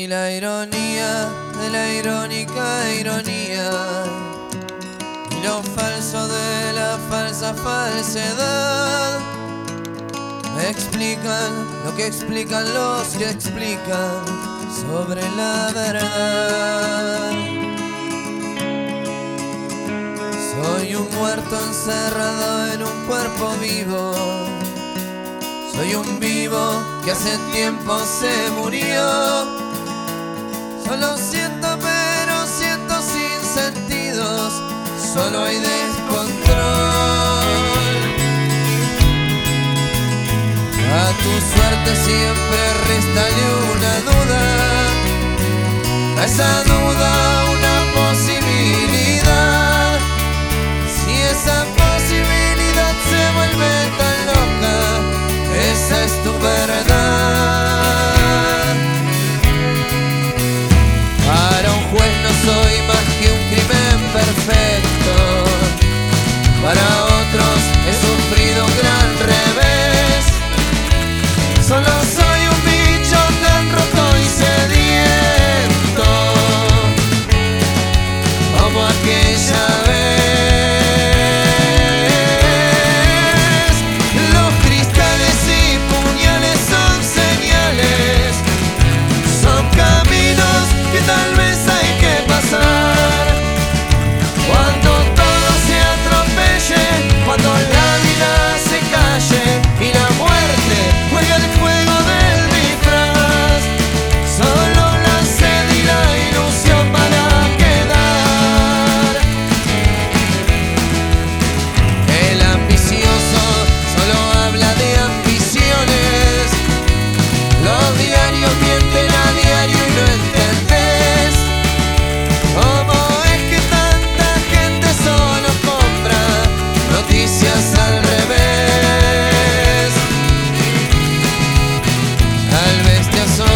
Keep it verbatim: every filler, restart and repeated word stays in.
la ironía de la irónica ironía, y lo falso de la falsa falsedad. Me explican lo que explican los que explican sobre la verdad. Soy un muerto encerrado en un cuerpo vivo. Soy un vivo que hace tiempo se murió. Solo siento pero siento sin sentidos. Solo hay descontrol. A tu suerte siempre réstale una duda. A esa duda una posibilidad. Si esa posibilidad se vuelve tan loca, esa es tu verdad. Para un juez no soy más que un crimen perfecto. Para otros he sufrido un gran revés. Solo soy un bicho tan roto y sediento como aquella vez. Los cristales y puñales son señales, son caminos que tal vez hay que pasar. Cuando todo se atropelle, cuando la vida se calle y la muerte juega el juego del disfraz, solo la sed y la ilusión van a quedar. El ambicioso solo habla de ambiciones. Los diarios mienten a diario y no entendés cómo es que tanta gente solo compra noticias al revés. Tal vez te asombres